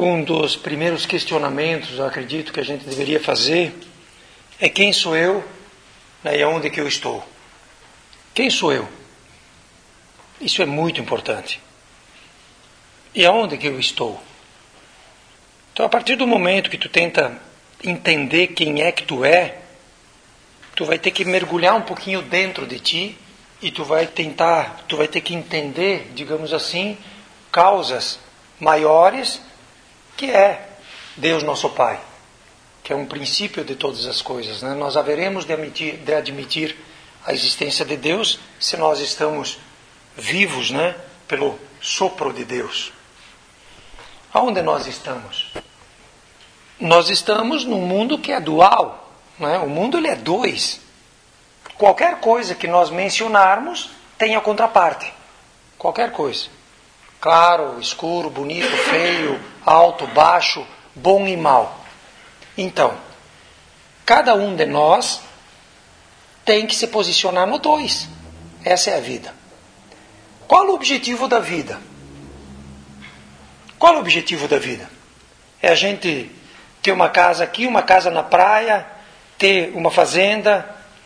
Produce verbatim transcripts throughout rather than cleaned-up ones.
Um dos primeiros questionamentos, eu acredito, que a gente deveria fazer é quem sou eu, né, e aonde que eu estou. Quem sou eu? Isso é muito importante. E aonde que eu estou? Então, a partir do momento que tu tenta entender quem é que tu é, tu vai ter que mergulhar um pouquinho dentro de ti e tu vai tentar, tu vai ter que entender, digamos assim, causas maiores, que é Deus nosso Pai, que é um princípio de todas as coisas, né? Nós haveremos de admitir, de admitir a existência de Deus se nós estamos vivos, né? Pelo sopro de Deus. Aonde nós estamos? Nós estamos num mundo que é dual, né? O mundo ele é dois. Qualquer coisa que nós mencionarmos tem a contraparte. Qualquer coisa. Claro, escuro, bonito, feio, alto, baixo, bom e mal. Então, cada um de nós tem que se posicionar no dois. Essa é a vida. Qual o objetivo da vida? Qual o objetivo da vida? É a gente ter uma casa aqui, uma casa na praia, ter uma fazenda.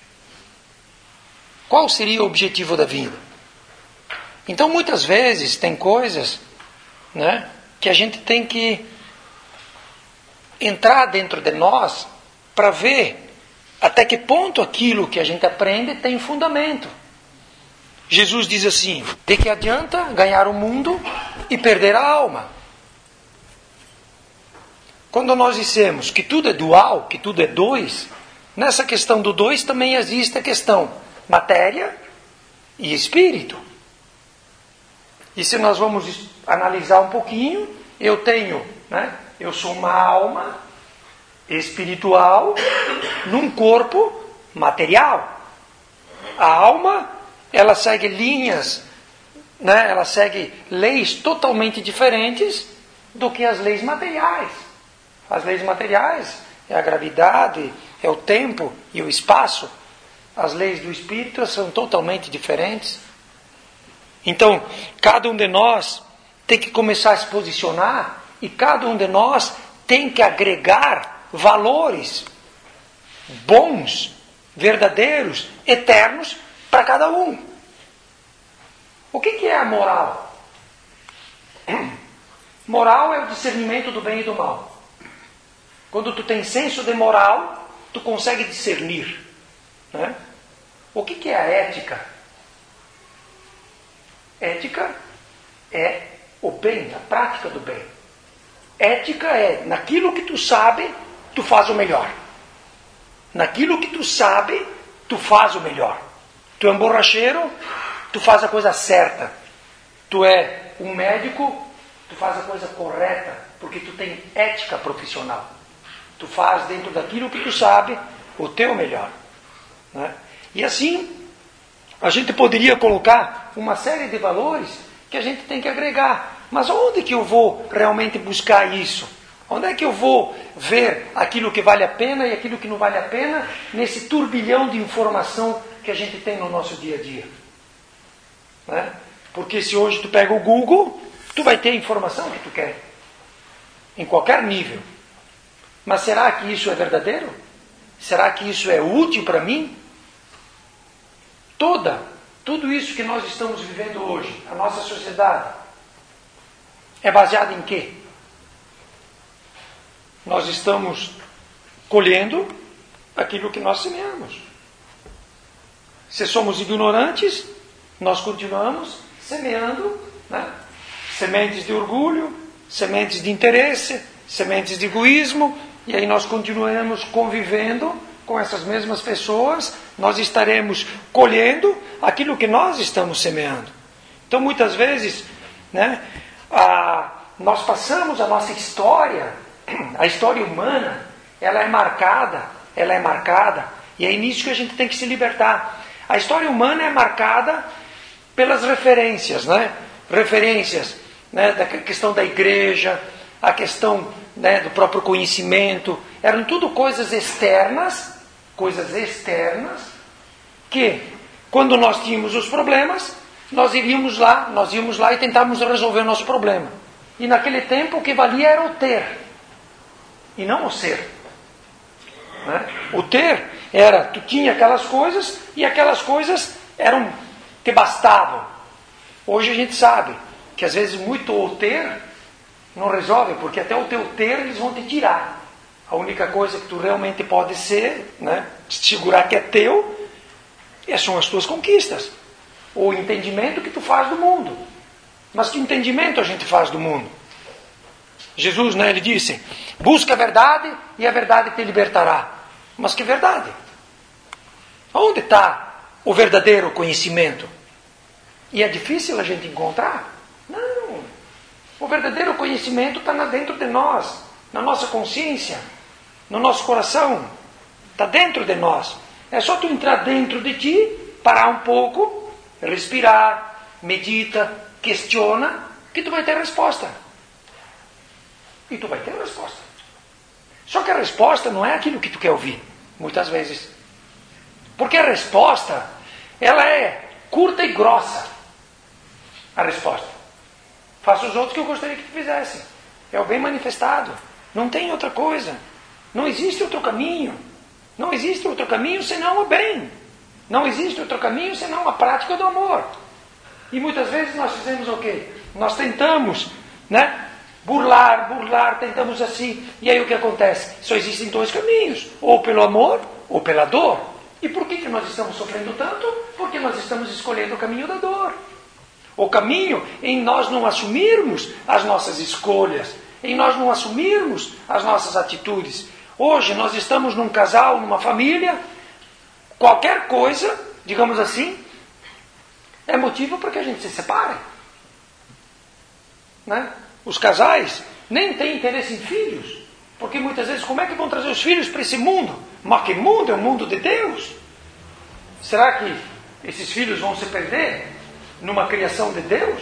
Qual seria o objetivo da vida? Então, muitas vezes, tem coisas, né, que a gente tem que entrar dentro de nós para ver até que ponto aquilo que a gente aprende tem fundamento. Jesus diz assim: de que adianta ganhar o mundo e perder a alma? Quando nós dissemos que tudo é dual, que tudo é dois, nessa questão do dois também existe a questão matéria e espírito. E se nós vamos analisar um pouquinho, eu tenho, né, eu sou uma alma espiritual num corpo material. A alma, ela segue linhas, né, ela segue leis totalmente diferentes do que as leis materiais. As leis materiais é a gravidade, é o tempo e o espaço. As leis do espírito são totalmente diferentes. Então, cada um de nós tem que começar a se posicionar e cada um de nós tem que agregar valores bons, verdadeiros, eternos para cada um. O que que é a moral? Moral é o discernimento do bem e do mal. Quando tu tem senso de moral, tu consegue discernir, né? O que que é a ética? Ética é o bem, a prática do bem. Ética é, naquilo que tu sabe, tu faz o melhor. Naquilo que tu sabe, tu faz o melhor. Tu é um borracheiro, tu faz a coisa certa. Tu é um médico, tu faz a coisa correta, porque tu tem ética profissional. Tu faz dentro daquilo que tu sabe o teu melhor, né? E assim, a gente poderia colocar uma série de valores que a gente tem que agregar. Mas onde que eu vou realmente buscar isso? Onde é que eu vou ver aquilo que vale a pena e aquilo que não vale a pena nesse turbilhão de informação que a gente tem no nosso dia a dia? Né? Porque se hoje tu pega o Google, tu vai ter a informação que tu quer. Em qualquer nível. Mas será que isso é verdadeiro? Será que isso é útil para mim? Toda, tudo isso que nós estamos vivendo hoje, a nossa sociedade, é baseado em quê? Nós estamos colhendo aquilo que nós semeamos. Se somos ignorantes, nós continuamos semeando, né, sementes de orgulho, sementes de interesse, sementes de egoísmo, e aí nós continuamos convivendo com essas mesmas pessoas, nós estaremos colhendo aquilo que nós estamos semeando. Então, muitas vezes, né, a, nós passamos a nossa história, a história humana, ela é marcada, ela é marcada, e é nisso que a gente tem que se libertar. A história humana é marcada pelas referências, né? Referências, né, da questão da igreja, a questão, né, do próprio conhecimento, eram tudo coisas externas, coisas externas, que quando nós tínhamos os problemas, nós iríamos lá, nós íamos lá e tentávamos resolver o nosso problema. E naquele tempo o que valia era o ter, e não o ser. Né? O ter era, tu tinha aquelas coisas, e aquelas coisas eram, te bastavam. Hoje a gente sabe que às vezes muito o ter não resolve, porque até o teu ter eles vão te tirar. A única coisa que tu realmente pode ser, né, segurar que é teu, são as tuas conquistas. O entendimento que tu faz do mundo. Mas que entendimento a gente faz do mundo? Jesus, né, ele disse, busca a verdade e a verdade te libertará. Mas que verdade? Onde está o verdadeiro conhecimento? E é difícil a gente encontrar? Não. O verdadeiro conhecimento está dentro de nós, na nossa consciência, no nosso coração. Está dentro de nós. É só tu entrar dentro de ti, parar um pouco, respirar, medita, questiona, que tu vai ter resposta. E tu vai ter resposta. Só que a resposta não é aquilo que tu quer ouvir, muitas vezes. Porque a resposta, ela é curta e grossa. A resposta. Faça os outros que eu gostaria que tu fizesse. É o bem manifestado. Não tem outra coisa. Não existe outro caminho. Não existe outro caminho senão o bem. Não existe outro caminho senão a prática do amor. E muitas vezes nós fizemos o quê? Nós tentamos, né? Burlar, burlar, tentamos assim. E aí o que acontece? Só existem dois caminhos. Ou pelo amor, ou pela dor. E por que, que nós estamos sofrendo tanto? Porque nós estamos escolhendo o caminho da dor. O caminho em nós não assumirmos as nossas escolhas, em nós não assumirmos as nossas atitudes. Hoje nós estamos num casal, numa família, qualquer coisa, digamos assim, é motivo para que a gente se separe. Né? Os casais nem têm interesse em filhos, porque muitas vezes como é que vão trazer os filhos para esse mundo? Mas que mundo? É o mundo de Deus. Será que esses filhos vão se perder numa criação de Deus?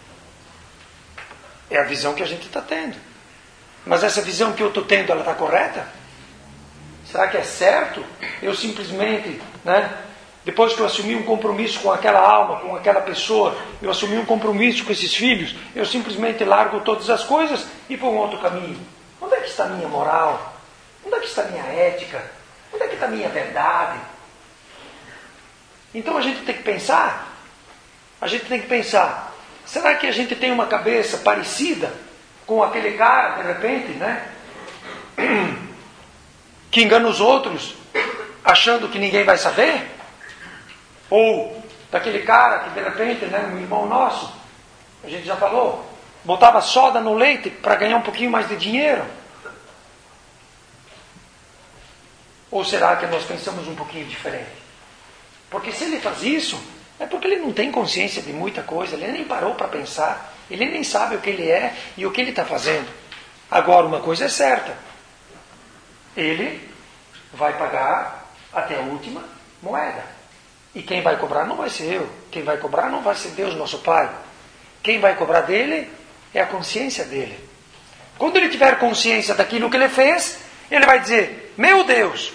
É a visão que a gente está tendo. Mas essa visão que eu estou tendo, ela está correta? Será que é certo? Eu simplesmente, né, depois que eu assumi um compromisso com aquela alma, com aquela pessoa, eu assumi um compromisso com esses filhos, eu simplesmente largo todas as coisas e vou um outro caminho. Onde é que está a minha moral? Onde é que está a minha ética? Onde é que está a minha verdade? Então a gente tem que pensar, a gente tem que pensar, será que a gente tem uma cabeça parecida com aquele cara, de repente, né? Que engana os outros, achando que ninguém vai saber? Ou daquele cara que de repente, né, um irmão nosso, a gente já falou, botava soda no leite para ganhar um pouquinho mais de dinheiro? Ou será que nós pensamos um pouquinho diferente? Porque se ele faz isso, é porque ele não tem consciência de muita coisa, ele nem parou para pensar, ele nem sabe o que ele é e o que ele está fazendo. Agora, uma coisa é certa, ele vai pagar até a última moeda. E quem vai cobrar não vai ser eu, quem vai cobrar não vai ser Deus, nosso Pai. Quem vai cobrar dele é a consciência dele. Quando ele tiver consciência daquilo que ele fez, ele vai dizer, meu Deus,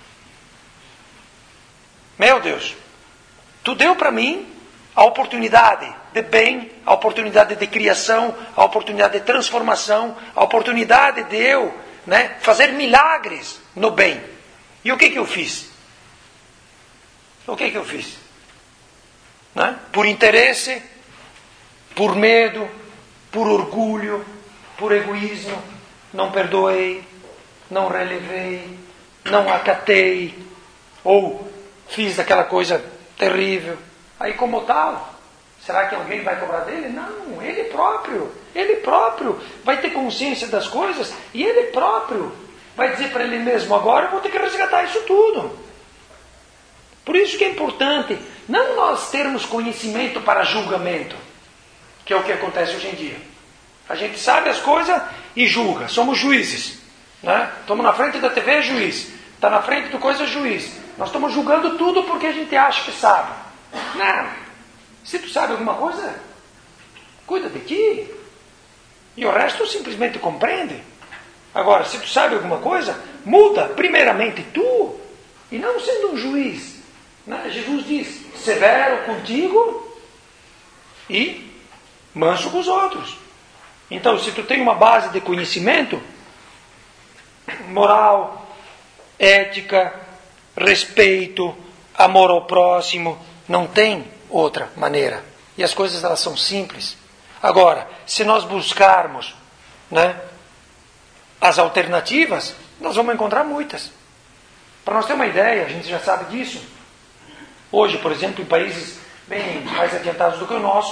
meu Deus, tu deu para mim a oportunidade de bem, a oportunidade de criação, a oportunidade de transformação, a oportunidade de eu, né, fazer milagres no bem. E o que que eu fiz? O que que eu fiz? Né? Por interesse, por medo, por orgulho, por egoísmo, não perdoei, não relevei, não acatei, ou fiz aquela coisa terrível. Aí como tal, será que alguém vai cobrar dele? Não, ele próprio, ele próprio vai ter consciência das coisas e ele próprio vai dizer para ele mesmo, agora eu vou ter que resgatar isso tudo. Por isso que é importante não nós termos conhecimento para julgamento, que é o que acontece hoje em dia. A gente sabe as coisas e julga, somos juízes. Né? Estamos na frente da T V, juiz. Está na frente do coisa, juiz. Nós estamos julgando tudo porque a gente acha que sabe. Não. Se tu sabe alguma coisa, cuida de ti. E o resto simplesmente compreende. Agora, se tu sabe alguma coisa, muda primeiramente tu. E não sendo um juiz. Né? Jesus diz, severo contigo e manso com os outros. Então, se tu tem uma base de conhecimento, moral, ética, respeito, amor ao próximo, não tem outra maneira. E as coisas, elas são simples. Agora, se nós buscarmos, né, as alternativas, nós vamos encontrar muitas. Para nós ter uma ideia, a gente já sabe disso. Hoje, por exemplo, em países bem mais adiantados do que o nosso,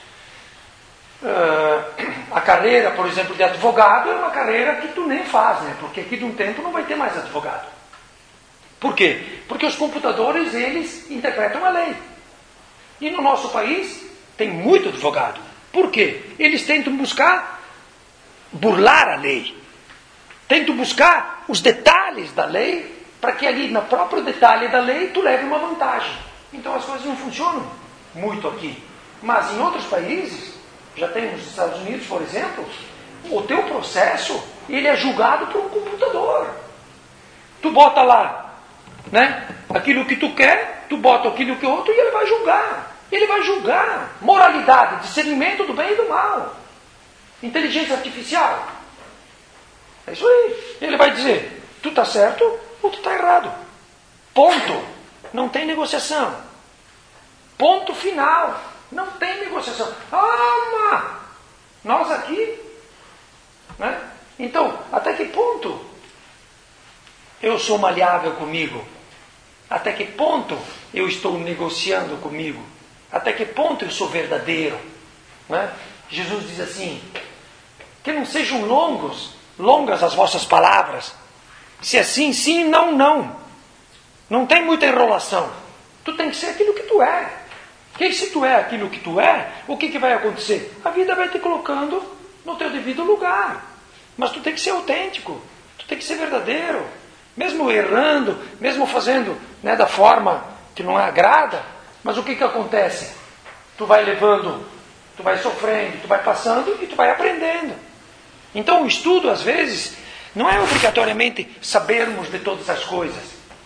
uh, a carreira, por exemplo, de advogado é uma carreira que tu nem faz, né? Porque aqui de um tempo não vai ter mais advogado. Por quê? Porque os computadores, eles interpretam a lei. E no nosso país tem muito advogado. Por quê? Eles tentam buscar burlar a lei. Tentam buscar os detalhes da lei para que ali, no próprio detalhe da lei, tu leve uma vantagem. Então as coisas não funcionam muito aqui. Mas em outros países, já tem nos Estados Unidos, por exemplo, o teu processo, ele é julgado por um computador. Tu bota lá, né, aquilo que tu quer, tu bota aquilo que o outro e ele vai julgar. Ele vai julgar moralidade, discernimento do bem e do mal. Inteligência artificial. É isso aí. Ele vai dizer, tu está certo ou tu está errado. Ponto. Não tem negociação. Ponto final. Não tem negociação. Ah, mas nós aqui, né? Então, até que ponto eu sou maleável comigo? Até que ponto eu estou negociando comigo? Até que ponto eu sou verdadeiro? Né? Jesus diz assim, que não sejam longos, longas as vossas palavras. Se é sim, sim, não, não. Não tem muita enrolação. Tu tem que ser aquilo que tu é. Porque se tu é aquilo que tu é, o que, que vai acontecer? A vida vai te colocando no teu devido lugar. Mas tu tem que ser autêntico. Tu tem que ser verdadeiro. Mesmo errando, mesmo fazendo, né, da forma que não agrada, mas o que, que acontece? Tu vai levando, tu vai sofrendo, tu vai passando e tu vai aprendendo. Então o estudo, às vezes, não é obrigatoriamente sabermos de todas as coisas.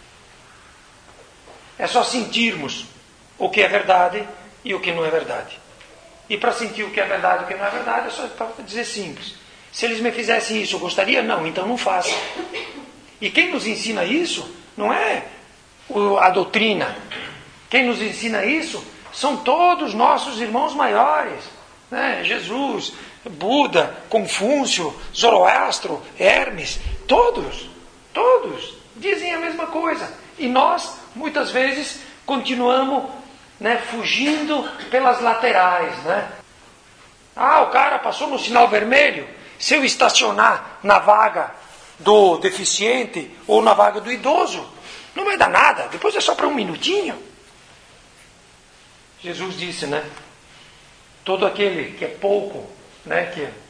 É só sentirmos o que é verdade e o que não é verdade. E para sentir o que é verdade e o que não é verdade, é só para dizer simples. Se eles me fizessem isso, eu gostaria? Não, então não faça. E quem nos ensina isso não é a doutrina. Quem nos ensina isso são todos nossos irmãos maiores. Né? Jesus, Buda, Confúcio, Zoroastro, Hermes, todos, todos dizem a mesma coisa. E nós, muitas vezes, continuamos, né, fugindo pelas laterais. Né? Ah, o cara passou no sinal vermelho. Se eu estacionar na vaga do deficiente ou na vaga do idoso, não vai dar nada. Depois é só para um minutinho. Jesus disse, né? Todo aquele que é pouco, né, que é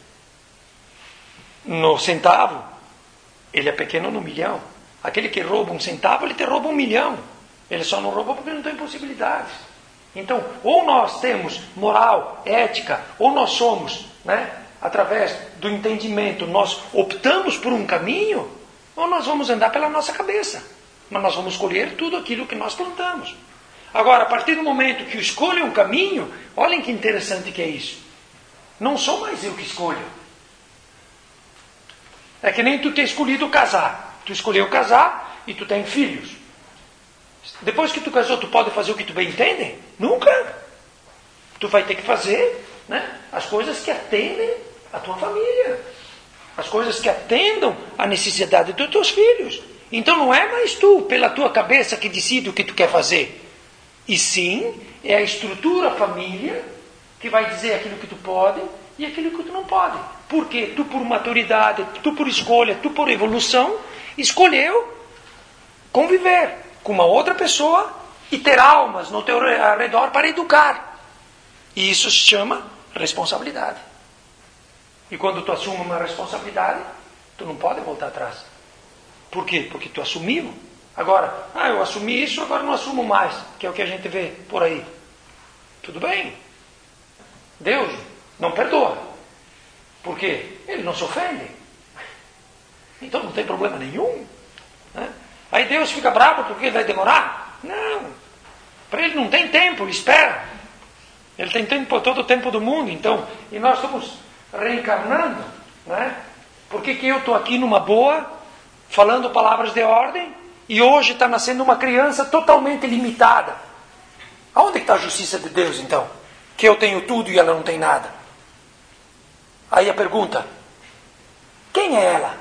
no centavo, ele é pequeno no milhão. Aquele que rouba um centavo, ele te rouba um milhão. Ele só não rouba porque não tem possibilidades. Então, ou nós temos moral, ética, ou nós somos, né, através do entendimento, nós optamos por um caminho, ou nós vamos andar pela nossa cabeça. Mas nós vamos colher tudo aquilo que nós plantamos. Agora, a partir do momento que eu escolho um caminho, olhem que interessante que é isso. Não sou mais eu que escolho. É que nem tu ter escolhido casar. Tu escolheu casar e tu tem filhos. Depois que tu casou, tu pode fazer o que tu bem entende? Nunca. Tu vai ter que fazer, né, as coisas que atendem a tua família. As coisas que atendam a necessidade dos teus filhos. Então não é mais tu, pela tua cabeça, que decide o que tu quer fazer. E sim, é a estrutura, a família, que vai dizer aquilo que tu pode e aquilo que tu não pode. Porque tu, por maturidade, tu por escolha, tu por evolução, escolheu conviver com uma outra pessoa e ter almas no teu redor para educar. E isso se chama responsabilidade. E quando tu assume uma responsabilidade, tu não pode voltar atrás. Por quê? Porque tu assumiu. Agora, ah, eu assumi isso, agora não assumo mais, que é o que a gente vê por aí. Tudo bem. Deus não perdoa. Por quê? Ele não se ofende. Então não tem problema nenhum. Né? Aí Deus fica bravo porque vai demorar? Não. Para ele não tem tempo, ele espera. Ele tem tempo, todo o tempo do mundo. Então, e nós estamos reencarnando, né? Por que que eu estou aqui numa boa, falando palavras de ordem, e hoje está nascendo uma criança totalmente limitada? Aonde está a justiça de Deus, então? Que eu tenho tudo e ela não tem nada. Aí a pergunta, quem é ela?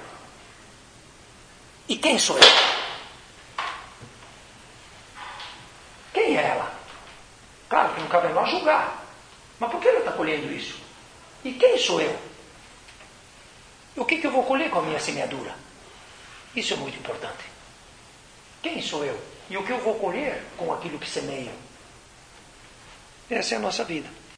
E quem sou eu? Quem é ela? Claro que não cabe a nós julgar. Mas por que ela está colhendo isso? E quem sou eu? O que, que eu vou colher com a minha semeadura? Isso é muito importante. Quem sou eu? E o que eu vou colher com aquilo que semeio? Essa é a nossa vida.